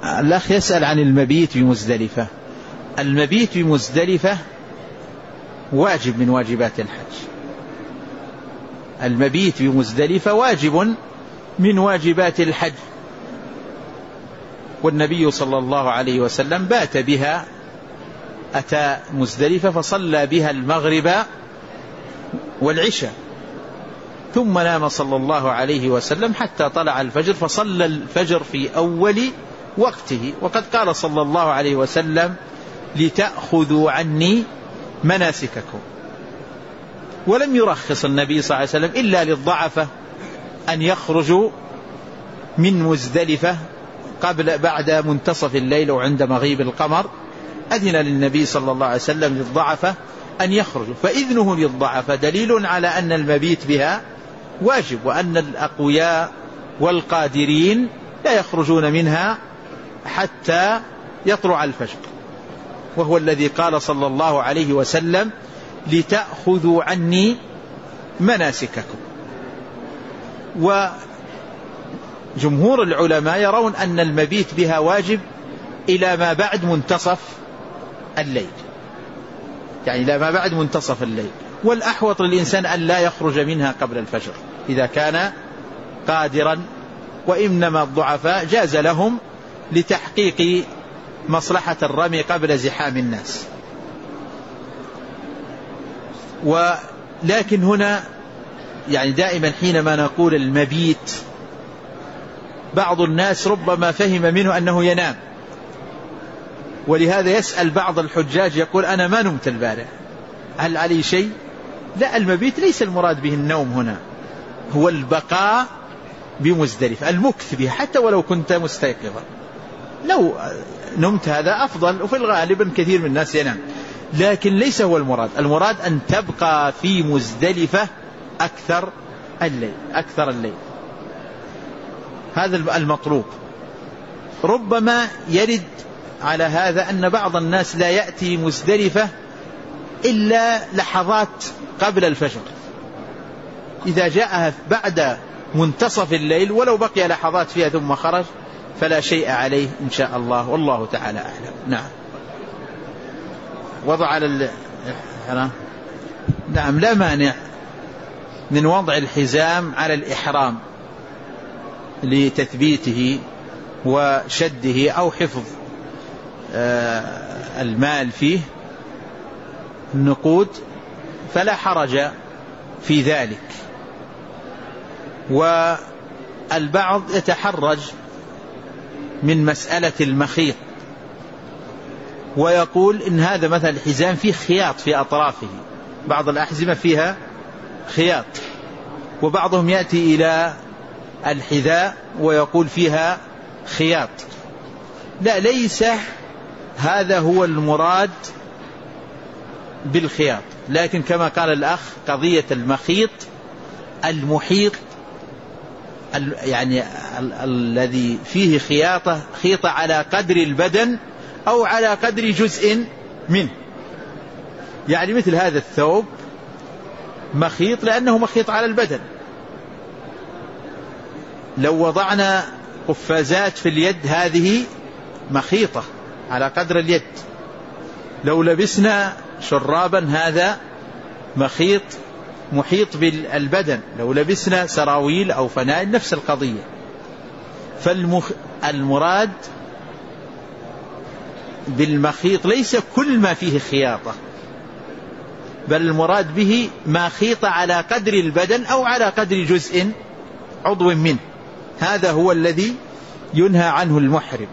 الأخ يسأل عن المبيت بمزدلفة. المبيت بمزدلفة واجب من واجبات الحج. المبيت بمزدلفة واجب من واجبات الحج، والنبي صلى الله عليه وسلم بات بها، أتى مزدلفة فصلى بها المغرب والعشاء، ثم نام صلى الله عليه وسلم حتى طلع الفجر، فصلى الفجر في أول وقته. وقد قال صلى الله عليه وسلم: لتأخذوا عني مناسككم. ولم يرخص النبي صلى الله عليه وسلم إلا للضعفة أن يخرجوا من مزدلفة بعد منتصف الليل وعند مغيب القمر. أذن للنبي صلى الله عليه وسلم للضعفة أن يخرجوا، فإذنه للضعفة دليل على أن المبيت بها واجب، وأن الأقوياء والقادرين لا يخرجون منها حتى يطلع الفجر، وهو الذي قال صلى الله عليه وسلم: لتأخذوا عني مناسككم. وجمهور العلماء يرون أن المبيت بها واجب إلى ما بعد منتصف الليل، يعني إلى ما بعد منتصف الليل، والأحوط للإنسان أن لا يخرج منها قبل الفجر إذا كان قادرا، وإنما الضعفاء جاز لهم لتحقيق مصلحة الرمي قبل زحام الناس. ولكن هنا يعني دائما حينما نقول المبيت، بعض الناس ربما فهم منه أنه ينام، ولهذا يسأل بعض الحجاج يقول: أنا ما نمت البارح، هل علي شيء؟ لا، المبيت ليس المراد به النوم هنا، هو البقاء بمزدلفة، المكث بها حتى ولو كنت مستيقظا. لو نمت هذا أفضل، وفي الغالب كثير من الناس ينام، لكن ليس هو المراد. المراد أن تبقى في مزدلفة أكثر الليل، هذا المطلوب. ربما يرد على هذا أن بعض الناس لا يأتي مزدلفة إلا لحظات قبل الفجر، إذا جاءها بعد منتصف الليل ولو بقي لحظات فيها ثم خرج فلا شيء عليه إن شاء الله، والله تعالى أعلم. نعم. وضع نعم، لا مانع من وضع الحزام على الإحرام لتثبيته وشده أو حفظ المال فيه النقود، فلا حرج في ذلك. والبعض يتحرج من مسألة المخيط، ويقول إن هذا مثل الحزام فيه خياط في أطرافه، بعض الأحزمة فيها خياط، وبعضهم يأتي إلى الحذاء ويقول فيها خياط. لا، ليس هذا هو المراد بالخياط، لكن كما قال الأخ قضية المخيط المحيط، يعني الذي فيه خيطة على قدر البدن أو على قدر جزء منه، يعني مثل هذا الثوب مخيط لأنه مخيط على البدن. لو وضعنا قفازات في اليد هذه مخيطة على قدر اليد، لو لبسنا شرابا هذا مخيط محيط بالبدن، لو لبسنا سراويل أو فنائل نفس القضية. فالمراد بالمخيط ليس كل ما فيه خياطة، بل المراد به ما خيط على قدر البدن أو على قدر جزء عضو منه، هذا هو الذي ينهى عنه المحرم.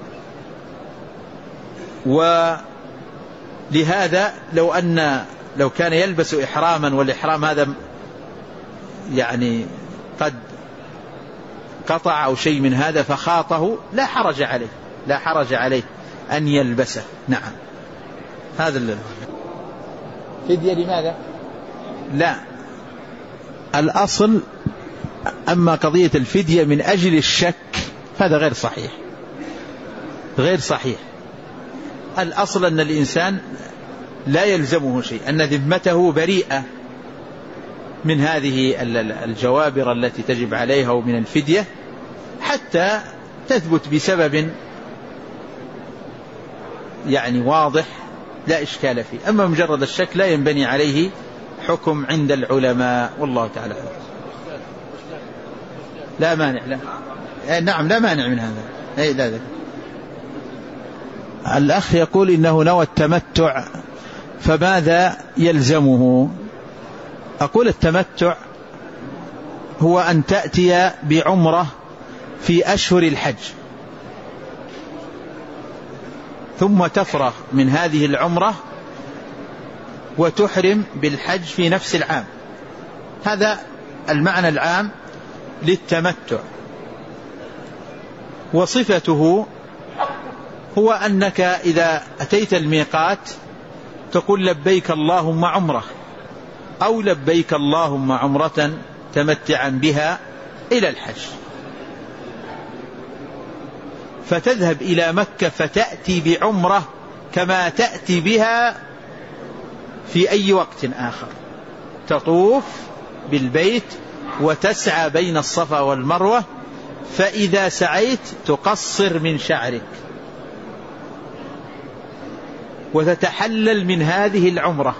ولهذا لو كان يلبس إحراما والإحرام هذا يعني قد قطع أو شيء من هذا فخاطه، لا حرج عليه أن يلبسه. نعم. هذا فدية لماذا؟ لا، الأصل أما قضية الفدية من أجل الشك هذا غير صحيح. الأصل أن الإنسان لا يلزمه شيء، أن ذمته بريئة من هذه الجوابر التي تجب عليها ومن الفدية، حتى تثبت بسبب يعني واضح لا إشكال فيه. أما مجرد الشك لا ينبني عليه حكم عند العلماء، والله تعالى لا مانع. لا نعم لا مانع من هذا. أي لا ذلك. الأخ يقول إنه نوى التمتع فماذا يلزمه؟ أقول التمتع هو أن تأتي بعمرة في أشهر الحج ثم تفرغ من هذه العمرة وتحرم بالحج في نفس العام. هذا المعنى العام للتمتع. وصفته هو أنك إذا أتيت الميقات تقول لبيك اللهم عمرة أو لبيك اللهم عمرة تمتعا بها إلى الحج، فتذهب إلى مكة فتأتي بعمرة كما تأتي بها في أي وقت آخر، تطوف بالبيت وتسعى بين الصفا والمروة، فإذا سعيت تقصر من شعرك وتتحلل من هذه العمرة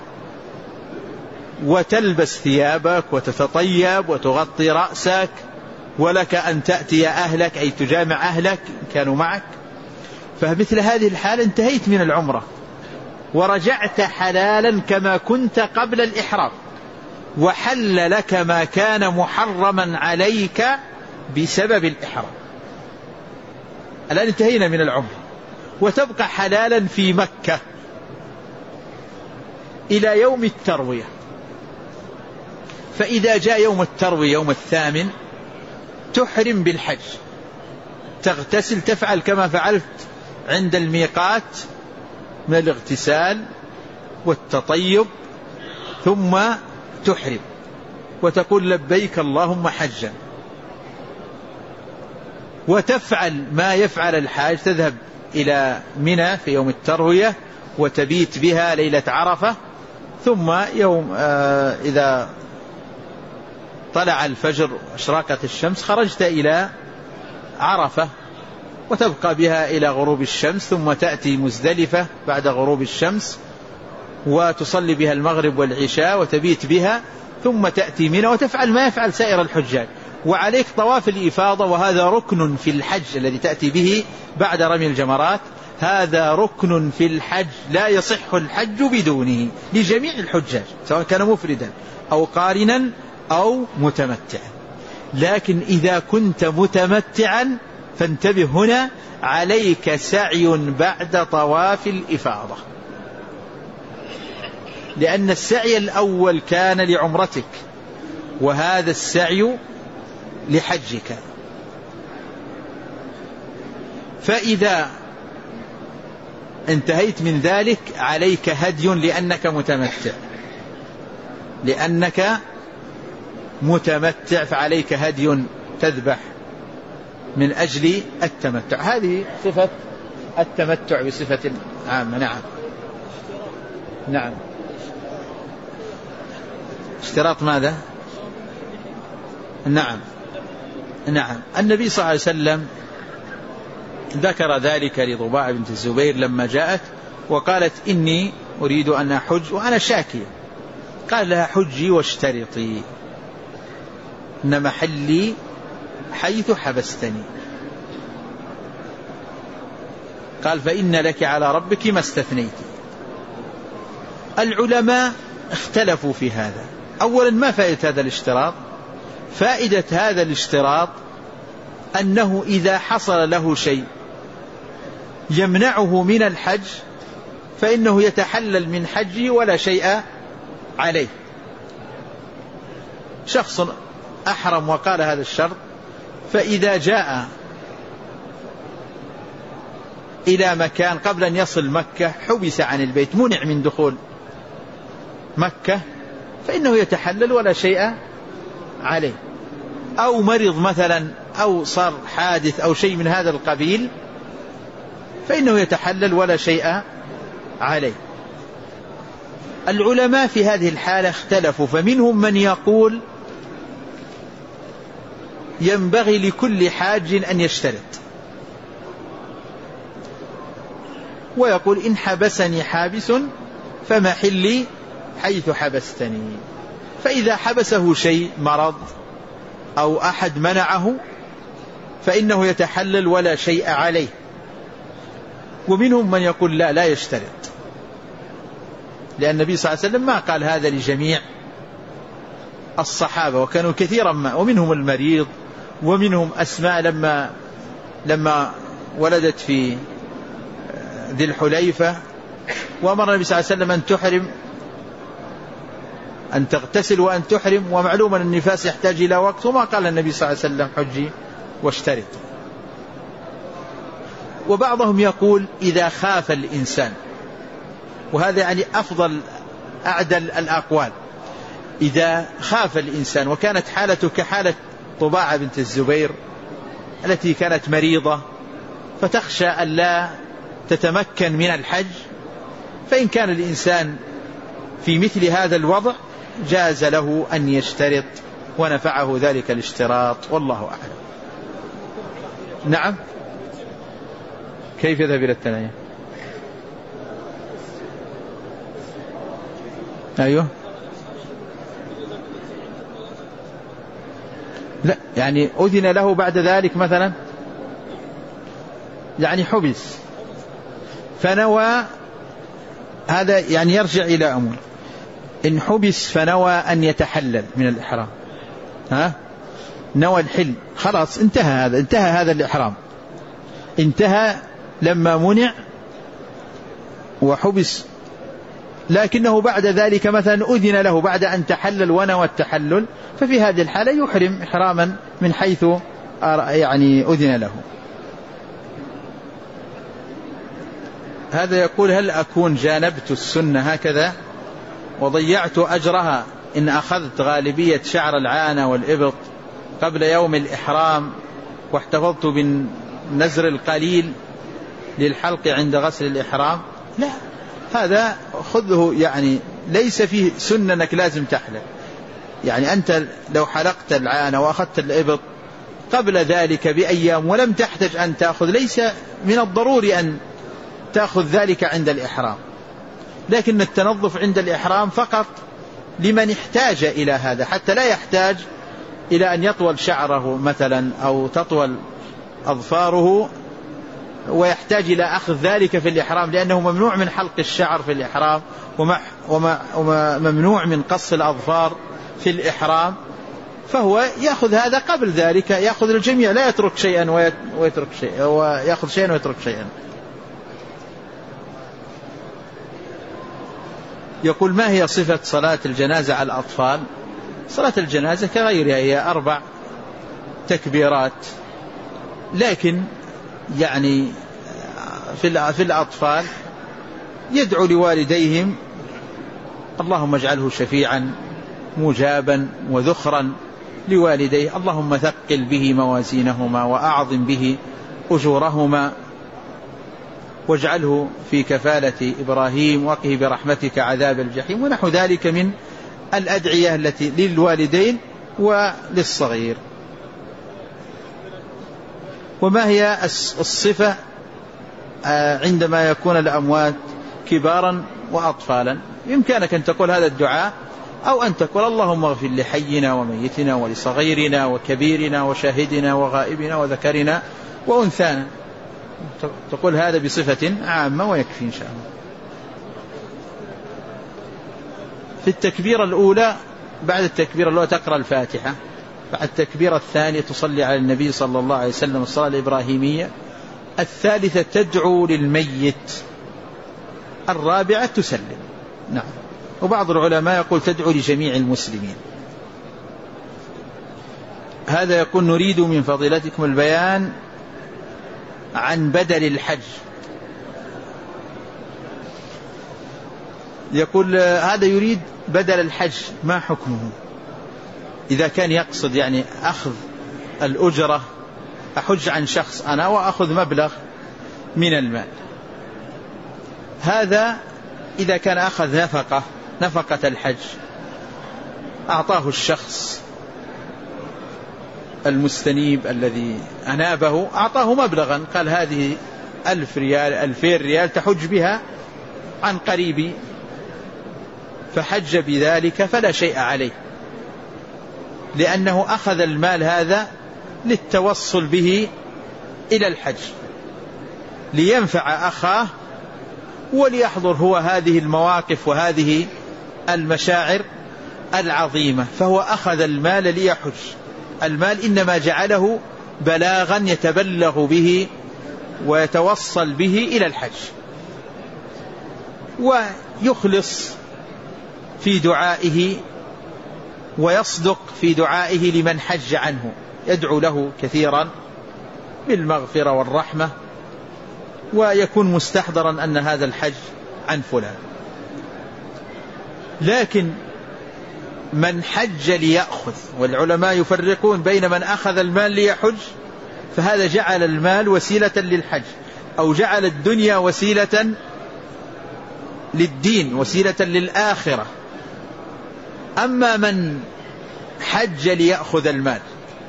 وتلبس ثيابك وتتطيب وتغطي رأسك، ولك أن تأتي أهلك أي تجامع أهلك كانوا معك. فمثل هذه الحالة انتهيت من العمرة ورجعت حلالا كما كنت قبل الإحرام، وحل لك ما كان محرما عليك بسبب الإحرام. الآن انتهينا من العمرة وتبقى حلالا في مكة إلى يوم التروية. فإذا جاء يوم التروية يوم 8 تحرم بالحج، تغتسل، تفعل كما فعلت عند الميقات من الاغتسال والتطيب، ثم تحرم وتقول لبيك اللهم حجا، وتفعل ما يفعل الحاج، تذهب إلى منى في يوم التروية وتبيت بها ليلة عرفة، ثم يوم إذا طلع الفجر واشراقت الشمس خرجت إلى عرفة وتبقى بها إلى غروب الشمس، ثم تأتي مزدلفة بعد غروب الشمس وتصلي بها المغرب والعشاء وتبيت بها، ثم تأتي منى وتفعل ما يفعل سائر الحجاج. وعليك طواف الإفاضة، وهذا ركن في الحج الذي تأتي به بعد رمي الجمرات، هذا ركن في الحج لا يصح الحج بدونه لجميع الحجاج سواء كان مفردا أو قارنا أو متمتعا. لكن إذا كنت متمتعا فانتبه هنا، عليك سعي بعد طواف الإفاضة، لأن السعي الأول كان لعمرتك وهذا السعي لحجك. فإذا انتهيت من ذلك عليك هدي لأنك متمتع، فعليك هدي تذبح من أجل التمتع. هذه صفة التمتع بصفة عامة. نعم. اشتراط ماذا؟ نعم. النبي صلى الله عليه وسلم ذكر ذلك لضباع بنت الزبير لما جاءت وقالت إني أريد أن أحج وأنا شاكية، قال لها حجي واشترطي، إن محلي حيث حبستني. قال فإن لك على ربك ما استثنيت. العلماء اختلفوا في هذا. أولا ما فائدة هذا الاشتراط؟ فائدة هذا الاشتراط أنه إذا حصل له شيء يمنعه من الحج فإنه يتحلل من حجه ولا شيء عليه. شخص أحرم وقال هذا الشرط، فإذا جاء إلى مكان قبل أن يصل مكة حبس عن البيت، منع من دخول مكة، فإنه يتحلل ولا شيء عليه. أو مرض مثلا أو صار حادث أو شيء من هذا القبيل فإنه يتحلل ولا شيء عليه. العلماء في هذه الحالة اختلفوا، فمنهم من يقول ينبغي لكل حاج أن يشترط، ويقول إن حبسني حابس فمحلي حيث حبستني. فإذا حبسه شيء مرض أو أحد منعه فإنه يتحلل ولا شيء عليه. ومنهم من يقول لا يشترط، لأن النبي صلى الله عليه وسلم ما قال هذا لجميع الصحابة، وكانوا كثيرا ما، ومنهم المريض، ومنهم أسماء لما ولدت في ذي الحليفة وأمر النبي صلى الله عليه وسلم أن تحرم، أن تغتسل وأن تحرم، ومعلوم أن النفاس يحتاج إلى وقت، وما قال النبي صلى الله عليه وسلم حجي واشترط. وبعضهم يقول إذا خاف الإنسان، وهذا يعني أفضل أعدل الأقوال، إذا خاف الإنسان وكانت حالته كحالة طباعة بنت الزبير التي كانت مريضة فتخشى أن لا تتمكن من الحج، فإن كان الإنسان في مثل هذا الوضع جاز له أن يشترط ونفعه ذلك الاشتراط، والله أعلم. نعم. كيف يذهب إلى الثنايا؟ أيوه. لا يعني أذن له بعد ذلك مثلا، يعني حبس فنوى، هذا يعني يرجع إلى أمور، إن حبس فنوى أن يتحلل من الإحرام، نوى الحل، خلاص انتهى هذا الإحرام، انتهى لما منع وحبس، لكنه بعد ذلك مثلا أذن له بعد أن تحلل ونوى التحلل، ففي هذه الحالة يحرم إحراما من حيث يعني أذن له. هذا يقول هل أكون جانبت السنة هكذا وضيعت أجرها إن أخذت غالبية شعر العانة والإبط قبل يوم الإحرام واحتفظت بالنزر القليل للحلق عند غسل الإحرام؟ لا، هذا خذه، يعني ليس فيه سنة أنك لازم تحلق. يعني أنت لو حلقت العانة وأخذت الإبط قبل ذلك بأيام ولم تحتاج أن تأخذ، ليس من الضروري أن تأخذ ذلك عند الإحرام، لكن التنظف عند الإحرام فقط لمن احتاج إلى هذا، حتى لا يحتاج إلى أن يطول شعره مثلا أو تطول أظفاره ويحتاج إلى أخذ ذلك في الإحرام، لأنه ممنوع من حلق الشعر في الإحرام وممنوع من قص الأظفار في الإحرام، فهو يأخذ هذا قبل ذلك، يأخذ الجميع، لا يترك شيئا ويترك شيئا، ويأخذ شيئا ويترك شيئا. يقول ما هي صفة صلاة الجنازة على الأطفال؟ صلاة الجنازة كغيرها، هي 4 تكبيرات، لكن يعني في الأطفال يدعو لوالديهم اللهم اجعله شفيعا مجابا وذخرا لوالديه، اللهم ثقل به موازينهما وأعظم به أجورهما واجعله في كفالة إبراهيم وقه برحمتك عذاب الجحيم، ونحو ذلك من الأدعية التي للوالدين وللصغير. وما هي الصفة عندما يكون الأموات كبارا وأطفالا؟ يمكنك أن تقول هذا الدعاء، أو أن تقول اللهم اغفر لحينا وميتنا ولصغيرنا وكبيرنا وشاهدنا وغائبنا وذكرنا وأنثانا، تقول هذا بصفة عامة ويكفي إن شاء الله. في التكبيرة الأولى، بعد التكبيرة الأولى تقرأ الفاتحة، بعد التكبيرة الثانية تصلي على النبي صلى الله عليه وسلم الصلاة الإبراهيمية، الثالثة تدعو للميت، الرابعة تسلم. نعم. وبعض العلماء يقول تدعو لجميع المسلمين. هذا يقول نريد من فضيلتكم البيان عن بدل الحج. يقول هذا يريد بدل الحج، ما حكمه إذا كان يقصد يعني أخذ الأجرة، أحج عن شخص أنا وأخذ مبلغ من المال، هذا إذا كان أخذ نفقة الحج، أعطاه الشخص المستنيب الذي أنابه، أعطاه مبلغا، قال هذه 1,000 ريال 2,000 ريال تحج بها عن قريب فحج بذلك فلا شيء عليه، لأنه أخذ المال هذا للتوصل به إلى الحج لينفع أخاه وليحضر هو هذه المواقف وهذه المشاعر العظيمة، فهو أخذ المال ليحج. المال إنما جعله بلاغا يتبلغ به ويتوصل به إلى الحج، ويخلص في دعائه ويصدق في دعائه لمن حج عنه، يدعو له كثيرا بالمغفرة والرحمة، ويكون مستحضرا أن هذا الحج عن فلان. لكن من حج ليأخذ، والعلماء يفرقون بين من أخذ المال ليحج فهذا جعل المال وسيلة للحج، أو جعل الدنيا وسيلة للدين وسيلة للآخرة. أما من حج ليأخذ المال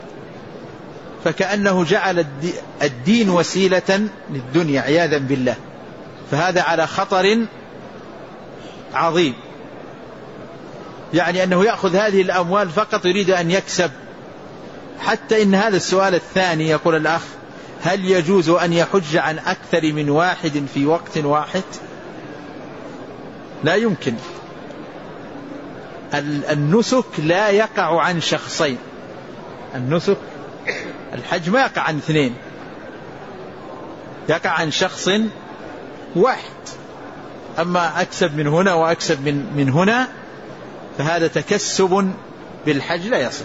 فكأنه جعل الدين وسيلة للدنيا عياذا بالله، فهذا على خطر عظيم، يعني أنه يأخذ هذه الأموال فقط يريد أن يكسب. حتى إن هذا السؤال الثاني يقول الأخ: هل يجوز أن يحج عن أكثر من واحد في وقت واحد؟ لا يمكن. النسك لا يقع عن شخصين، النسك الحج ما يقع عن اثنين، يقع عن شخص واحد. أما أكسب من هنا وأكسب من هنا فهذا تكسب بالحج لا يصح.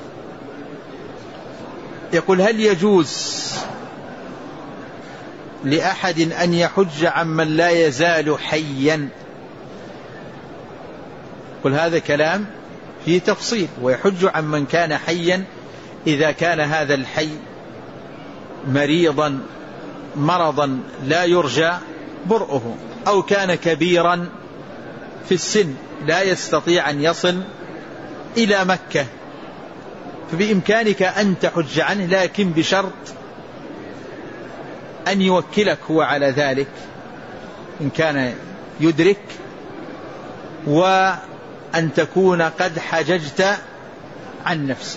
يقول: هل يجوز لأحد أن يحج عمن لا يزال حيا؟ قل هذا كلام فيه تفصيل، ويحج عمن كان حيا إذا كان هذا الحي مريضا مرضا لا يرجى برؤه، أو كان كبيرا في السن لا يستطيع أن يصل إلى مكة، فبإمكانك أن تحج عنه، لكن بشرط أن يوكلك هو على ذلك إن كان يدرك، وأن تكون قد حججت عن نفسك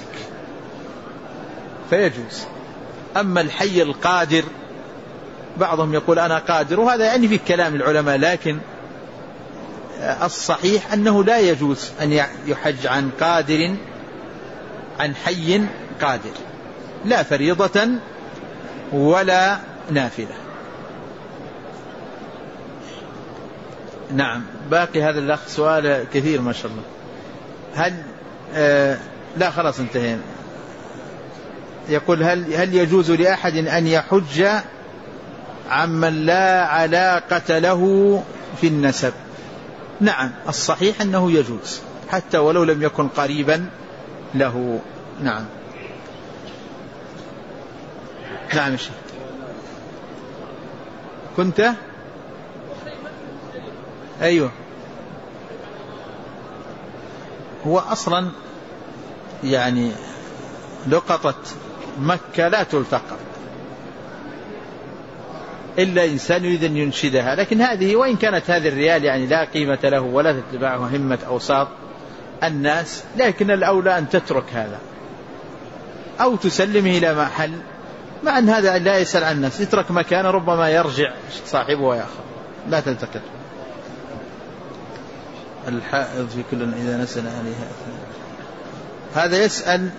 فيجوز. أما الحي القادر بعضهم يقول أنا قادر، وهذا يعني في كلام العلماء، لكن الصحيح أنه لا يجوز أن يحج عن قادر، عن حي قادر، لا فريضة ولا نافلة. نعم. باقي هذا الأخ سؤال كثير ما شاء الله. هل لا خلاص انتهينا. يقول: هل يجوز لأحد أن يحج عمن لا علاقة له في النسب؟ نعم، الصحيح أنه يجوز حتى ولو لم يكن قريبا له. نعم. نعم الشيخ. كنت أيوه. هو أصلا يعني لقطة مكة لا تلتقط إلا إنسان يريد أن ينشدها، لكن هذه وإن كانت هذه الريال يعني لا قيمة له ولا تتبعه همة أوساط الناس، لكن الأولى أن تترك هذا أو تسلمه إلى محل، مع أن هذا لا يسأل عن الناس، يترك مكان ربما يرجع صاحبه ويأخذ، لا تلتقط. الحائض في كل إذا نسل عليها. هذا يسأل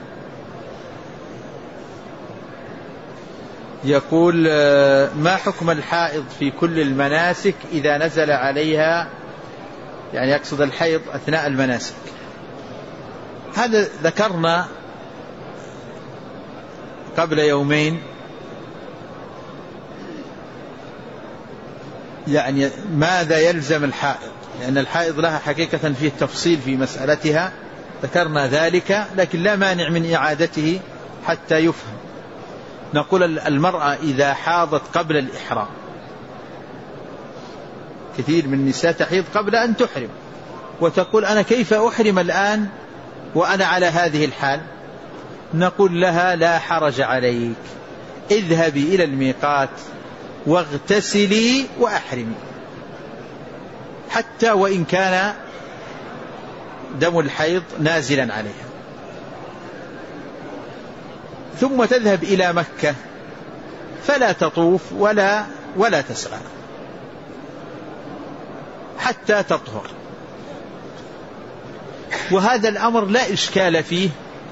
يقول: ما حكم الحائض في كل المناسك إذا نزل عليها، يعني يقصد الحيض أثناء المناسك؟ هذا ذكرنا قبل يومين يعني ماذا يلزم الحائض، لأن الحائض لها حقيقة فيه التفصيل في مسألتها، ذكرنا ذلك، لكن لا مانع من إعادته حتى يفهم. نقول: المرأة إذا حاضت قبل الإحرام، كثير من النساء تحيض قبل أن تحرم وتقول: أنا كيف أحرم الآن وأنا على هذه الحال؟ نقول لها: لا حرج عليك، اذهبي إلى الميقات واغتسلي وأحرمي، حتى وإن كان دم الحيض نازلا عليها. ثم تذهب إلى مكة فلا تطوف ولا تسعى حتى تطهر. وهذا الأمر لا إشكال فيه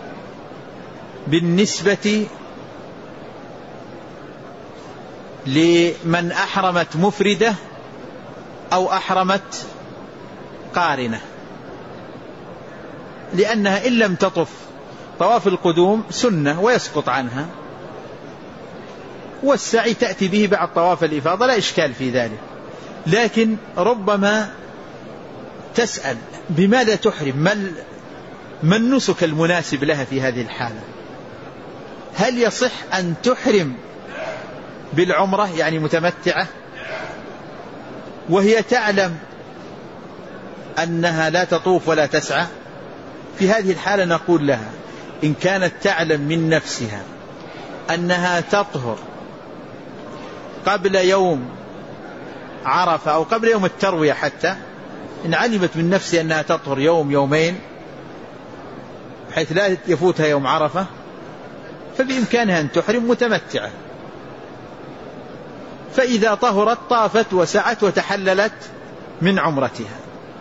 بالنسبة لمن أحرمت مفردة أو أحرمت قارنة، لأنها إن لم تطف طواف القدوم سنة ويسقط عنها، والسعي تأتي به بعد طواف الإفاضة، لا إشكال في ذلك. لكن ربما تسأل بماذا تحرم، ما النسك المناسب لها في هذه الحالة؟ هل يصح أن تحرم بالعمرة يعني متمتعة وهي تعلم أنها لا تطوف ولا تسعى؟ في هذه الحالة نقول لها إن كانت تعلم من نفسها أنها تطهر قبل يوم عرفة أو قبل يوم التروية، حتى إن علمت من نفسها أنها تطهر يوم يومين حيث لا يفوتها يوم عرفة، فبإمكانها أن تحرم متمتعة. فإذا طهرت طافت وسعت وتحللت من عمرتها.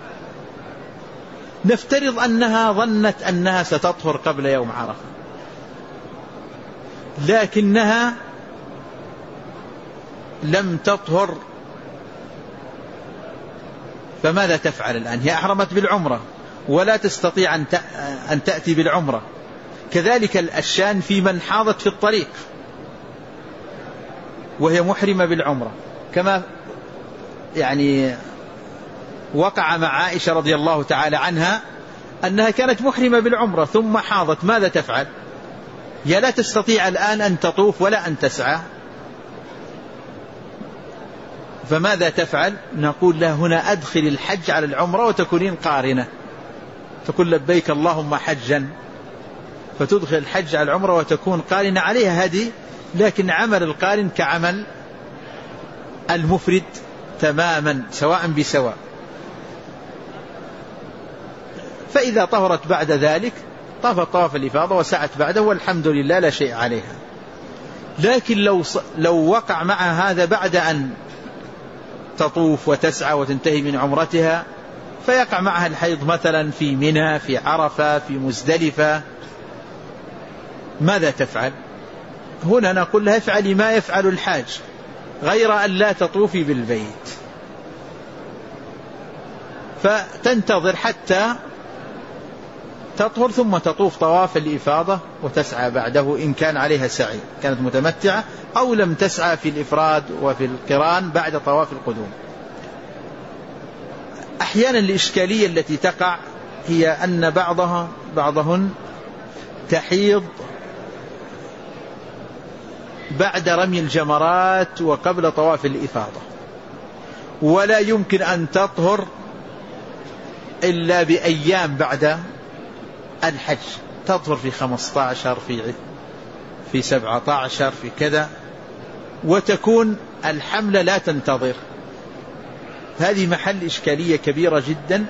نفترض أنها ظنت أنها ستطهر قبل يوم عرفة لكنها لم تطهر، فماذا تفعل الآن؟ هي أحرمت بالعمرة ولا تستطيع أن تأتي بالعمرة. كذلك الشان في من حاضت في الطريق وهي محرمة بالعمرة، كما يعني وقع مع عائشة رضي الله تعالى عنها أنها كانت محرمة بالعمرة ثم حاضت، ماذا تفعل؟ هي لا تستطيع الآن أن تطوف ولا أن تسعى، فماذا تفعل؟ نقول لها هنا أدخل الحج على العمرة وتكونين قارنة، تقول لبيك اللهم حجا، فتدخل الحج على العمرة وتكون قارنة، عليها هدي، لكن عمل القارن كعمل المفرد تماما سواء بسواء. فإذا طهرت بعد ذلك طافت طواف الإفاضة وسعت بعده والحمد لله لا شيء عليها. لكن لو وقع معها هذا بعد أن تطوف وتسعى وتنتهي من عمرتها، فيقع معها الحيض مثلا في منى، في عرفة، في مزدلفة، ماذا تفعل؟ هنا نقول لها افعلي ما يفعل الحاج غير أن لا تطوفي بالبيت، فتنتظر حتى تطهر ثم تطوف طواف الإفاضة وتسعى بعده إن كان عليها سعي، كانت متمتعة أو لم تسعى في الإفراد وفي القران بعد طواف القدوم. أحيانا الإشكالية التي تقع هي أن بعضهن تحيض بعد رمي الجمرات وقبل طواف الإفاضة، ولا يمكن أن تطهر إلا بأيام بعد الحج، تطهر في 15 في 17 في كذا، وتكون الحملة لا تنتظر. هذه محل إشكالية كبيرة جدا،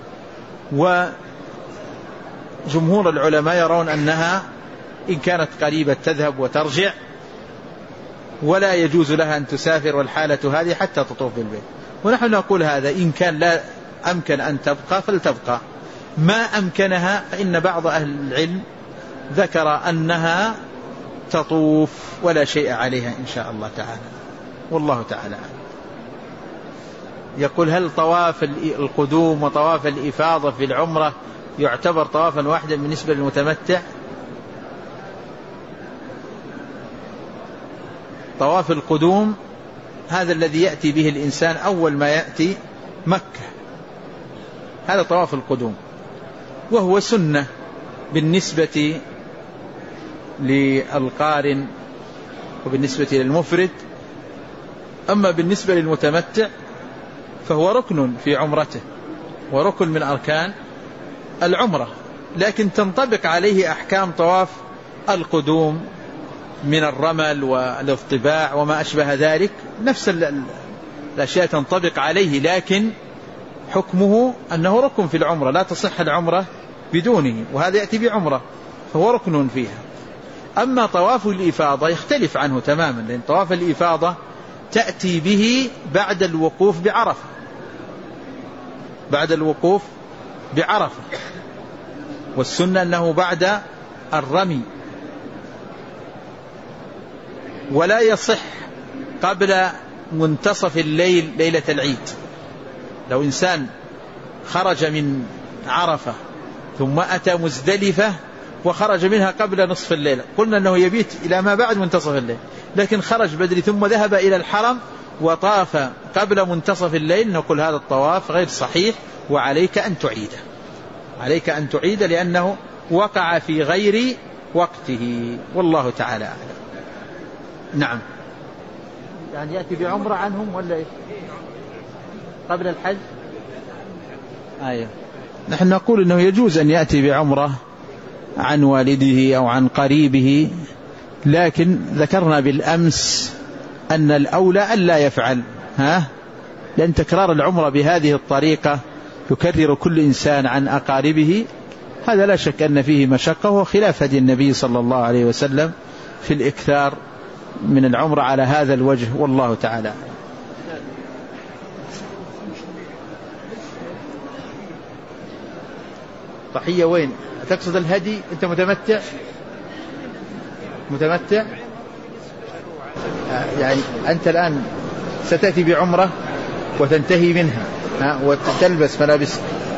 وجمهور العلماء يرون أنها إن كانت قريبة تذهب وترجع، ولا يجوز لها أن تسافر والحالة هذه حتى تطوف بالبيت. ونحن نقول هذا إن كان لا أمكن أن تبقى فلتبقى، ما أمكنها فإن بعض أهل العلم ذكر أنها تطوف ولا شيء عليها إن شاء الله تعالى، والله تعالى أعلم. يقول هل طواف القدوم وطواف الإفاضة في العمرة يعتبر طوافا واحدا بالنسبة للمتمتع؟ طواف القدوم هذا الذي يأتي به الإنسان أول ما يأتي مكة، هذا طواف القدوم، وهو سنة بالنسبة للقارن وبالنسبة للمفرد. أما بالنسبة للمتمتع فهو ركن في عمرته وركن من أركان العمرة، لكن تنطبق عليه أحكام طواف القدوم من الرمل والاضطباع وما أشبه ذلك، نفس الأشياء تنطبق عليه، لكن حكمه أنه ركن في العمرة، لا تصح العمرة بدونه، وهذا يأتي بعمرة فهو ركن فيها. أما طواف الإفاضة يختلف عنه تماما، لأن طواف الإفاضة تأتي به بعد الوقوف بعرفة، بعد الوقوف بعرفة، والسنة أنه بعد الرمي، ولا يصح قبل منتصف الليل ليلة العيد. لو إنسان خرج من عرفة ثم أتى مزدلفة وخرج منها قبل نصف الليل، قلنا أنه يبيت إلى ما بعد منتصف الليل، لكن خرج بدري ثم ذهب إلى الحرم وطاف قبل منتصف الليل، نقول هذا الطواف غير صحيح وعليك أن تعيده، عليك أن تعيد لأنه وقع في غير وقته، والله تعالى أعلم. نعم. يعني يأتي بعمرة عنهم ولا إيه؟ قبل الحج؟ أيوه. نحن نقول أنه يجوز أن يأتي بعمرة عن والده أو عن قريبه، لكن ذكرنا بالأمس أن الأولى ألا يفعل، لأن تكرار العمرة بهذه الطريقة يكرر كل إنسان عن أقاربه، هذا لا شك أن فيه مشقة، وخلاف هدي النبي صلى الله عليه وسلم في الإكثار من العمرة على هذا الوجه، والله تعالى. ضحية وين؟ تقصد الهدي؟ أنت متمتع؟ متمتع؟ يعني أنت الآن ستأتي بعمرة وتنتهي منها وتلبس ملابس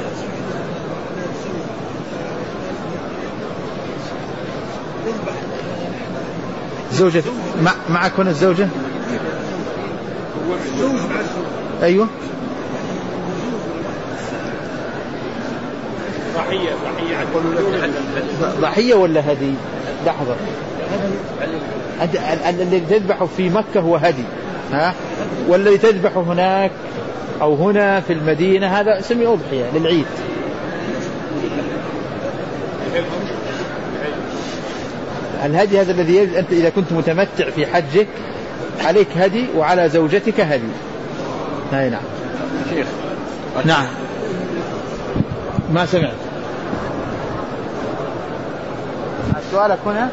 زوجة معك هنا الزوجة؟ أيوة. ضحية ولا هدي؟ لحظة، الذي تذبحه في مكة هو هدي، والذي تذبحه هناك أو هنا في المدينة هذا سمي أضحية للعيد. الهدي هذا الذي أنت إذا كنت متمتع في حجك عليك هدي وعلى زوجتك هدي. نعم شيخ. نعم ما سمعت سؤالك هنا.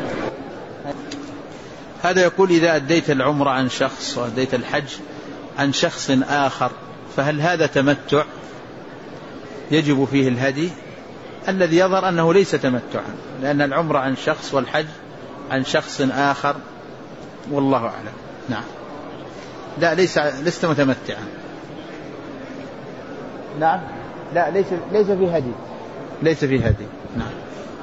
هذا يقول إذا أديت العمرة عن شخص وأديت الحج عن شخص آخر فهل هذا تمتع يجب فيه الهدي؟ الذي يظهر أنه ليس تمتعا، لأن العمرة عن شخص والحج عن شخص آخر، والله أعلم. نعم. لا لست متمتعا. نعم. لا ليس في هدي، ليس في هدي. نعم.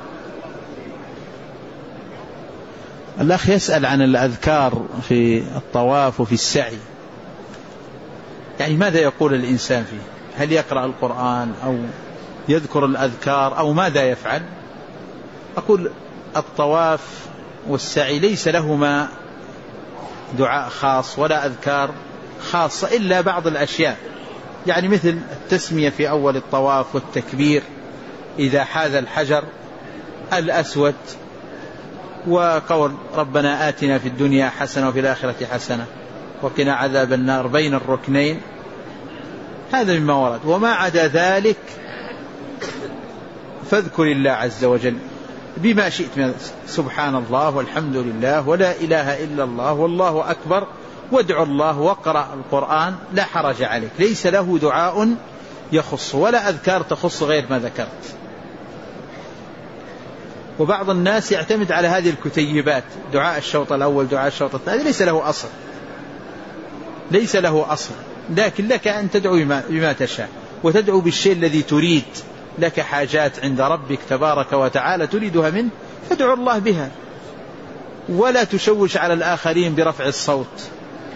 الأخ يسأل عن الأذكار في الطواف وفي السعي، يعني ماذا يقول الإنسان فيه؟ هل يقرأ القرآن أو يذكر الأذكار أو ماذا يفعل؟ أقول الطواف والسعي ليس لهما دعاء خاص ولا أذكار خاصة إلا بعض الأشياء، يعني مثل التسمية في أول الطواف والتكبير إذا حاذ الحجر الأسود، وقول ربنا آتنا في الدنيا حسنة وفي الآخرة حسنة وقنا عذاب النار بين الركنين، هذا مما ورد. وما عدا ذلك فاذكر الله عز وجل بما شئت من سبحان الله والحمد لله ولا إله إلا الله والله أكبر، وادعوا الله واقرأ القرآن لا حرج عليك، ليس له دعاء يخص ولا أذكار تخص غير ما ذكرت. وبعض الناس يعتمد على هذه الكتيبات، دعاء الشوط الأول دعاء الشوط الثاني، ليس له أصل، ليس له أصل، لكن لك أن تدعو بما تشاء وتدعو بالشيء الذي تريد، لك حاجات عند ربك تبارك وتعالى تريدها منه فادعو الله بها، ولا تشوش على الآخرين برفع الصوت،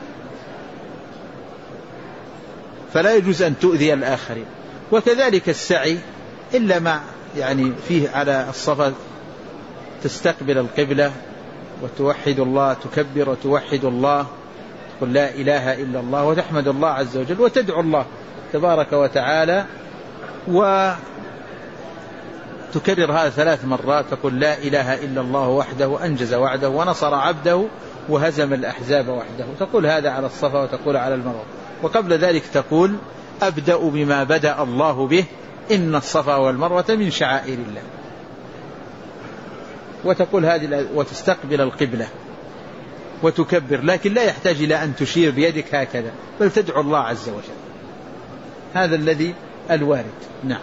فلا يجوز أن تؤذي الآخرين. وكذلك السعي إلا ما يعني فيه على الصفا تستقبل القبلة وتوحد الله، تكبر وتوحد الله، تقول لا إله إلا الله وتحمد الله عز وجل وتدعو الله تبارك وتعالى. تكرر هذا 3 مرات، تقول لا إله إلا الله وحده أنجز وعده ونصر عبده وهزم الأحزاب وحده. تقول هذا على الصفا وتقول على المروة. وقبل ذلك تقول أبدأ بما بدأ الله به إن الصفا والمروة من شعائر الله. وتقول هذه وتستقبل القبلة وتكبر، لكن لا يحتاج إلى أن تشير بيدك هكذا، بل تدعو الله عز وجل. هذا الذي الوارد. نعم.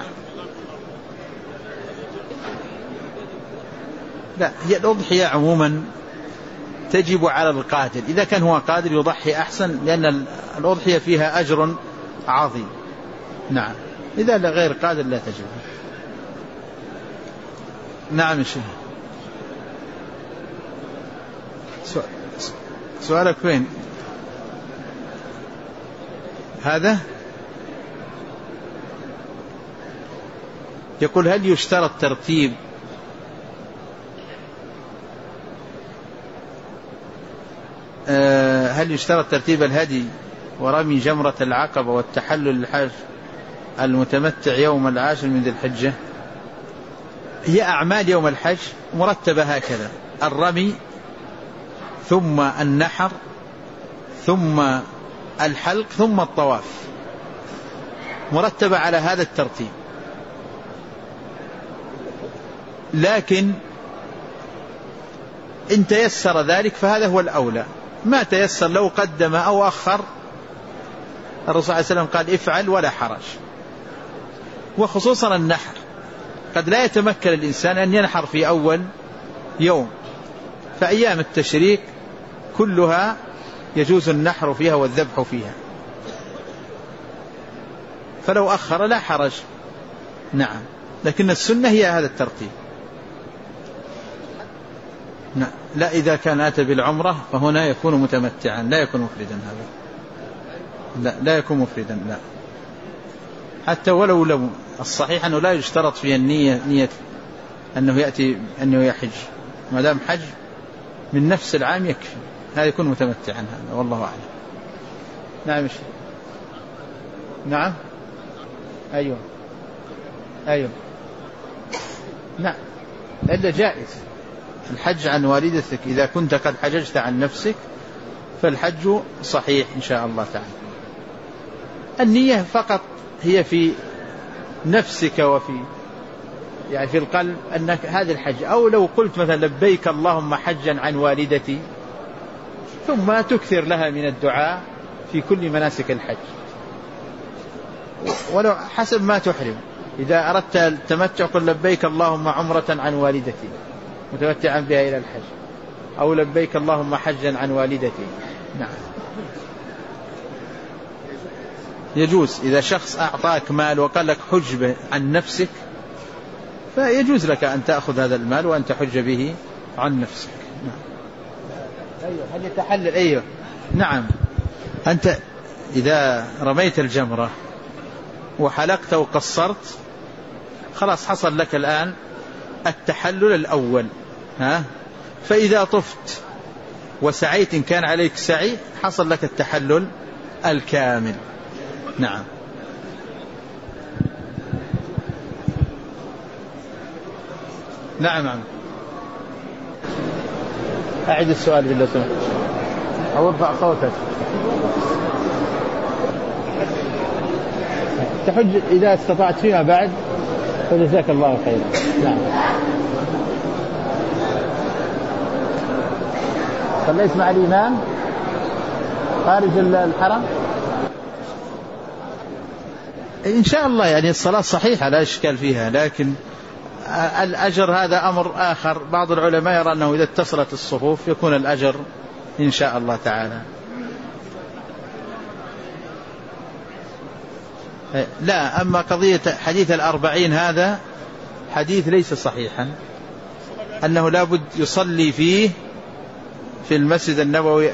لا، هي الأضحية عموما تجب على القادر، إذا كان هو قادر يضحي أحسن، لأن الأضحية فيها أجر عظيم. نعم. إذا غير قادر لا تجب. نعم. سؤالك وين هذا؟ يقول هل يشترط ترتيب الهدي ورمي جمرة العقبة والتحلل للحج المتمتع يوم العاشر من ذي الحجة؟ هي أعمال يوم الحج مرتبة هكذا: الرمي ثم النحر ثم الحلق ثم الطواف، مرتبة على هذا الترتيب. لكن إن تيسر ذلك فهذا هو الأولى، ما تيسر لو قدم أو أخر الرسول صلى الله عليه وسلم قال افعل ولا حرج. وخصوصا النحر، قد لا يتمكن الإنسان أن ينحر في أول يوم، فأيام التشريق كلها يجوز النحر فيها والذبح فيها، فلو أخر لا حرج. نعم. لكن السنة هي هذا الترتيب. لا، إذا كان أتى بالعمرة فهنا يكون متمتعا، لا يكون مفردا. هذا لا يكون مفردا، لا. حتى ولو الصحيح أنه لا يشترط في النية نية أنه يأتي أنه يحج، ما دام حج من نفس العام يكفي، هذا يكون متمتعا. هذا والله أعلم. نعم. نعم. أيوه. نعم. إلا جائز الحج عن والدتك، إذا كنت قد حججت عن نفسك فالحج صحيح إن شاء الله تعالى. النية فقط هي في نفسك وفي في القلب أنك هذا الحج، أو لو قلت مثلا لبيك اللهم حجا عن والدتي، ثم تكثر لها من الدعاء في كل مناسك الحج، ولو حسب ما تحرم. إذا أردت التمتع قل لبيك اللهم عمرة عن والدتي متمتعا بها إلى الحج، أو لبيك اللهم حجا عن والدتي. نعم. يجوز إذا شخص أعطاك مال وقال لك حج عن نفسك، فيجوز لك أن تأخذ هذا المال وأن تحج به عن نفسك. نعم. أيوه. هل يتحلل؟ أيوه. نعم. أنت إذا رميت الجمرة وحلقت وقصرت، خلاص حصل لك الآن التحلل الأول. فإذا طفت وسعيت إن كان عليك سعي حصل لك التحلل الكامل. نعم. نعم. أعد السؤال بالله سمحت، أو ارفع صوتك. تحج إذا استطعت فيما بعد، فجزاك الله خيرا. نعم. صليت مع الإمام خارج الحرم إن شاء الله، الصلاة صحيحة لا إشكال فيها، لكن الأجر هذا أمر آخر. بعض العلماء يرى أنه إذا اتصلت الصفوف يكون الأجر إن شاء الله تعالى. لا، أما قضية حديث 40 هذا حديث ليس صحيحا، أنه لابد يصلي فيه في المسجد النبوي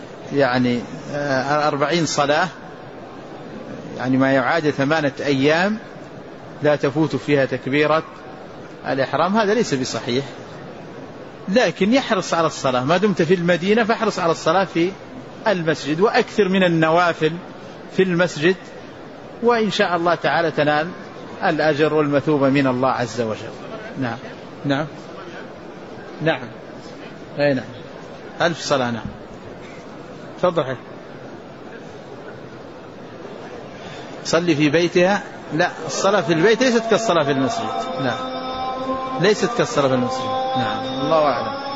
40 صلاة، ما يعادل 8 أيام لا تفوت فيها تكبيرة الإحرام. هذا ليس بصحيح، لكن يحرص على الصلاة ما دمت في المدينة، فاحرص على الصلاة في المسجد وأكثر من النوافل في المسجد، وإن شاء الله تعالى تنال الأجر والمثوبة من الله عز وجل. نعم نعم نعم أي نعم 1000 صلاة. نعم تفضل. صلي في بيتها. لا، الصلاة في البيت ليست كالصلاة في المسجد. لا، ليست كالصلاة في المسجد. نعم، الله أعلم.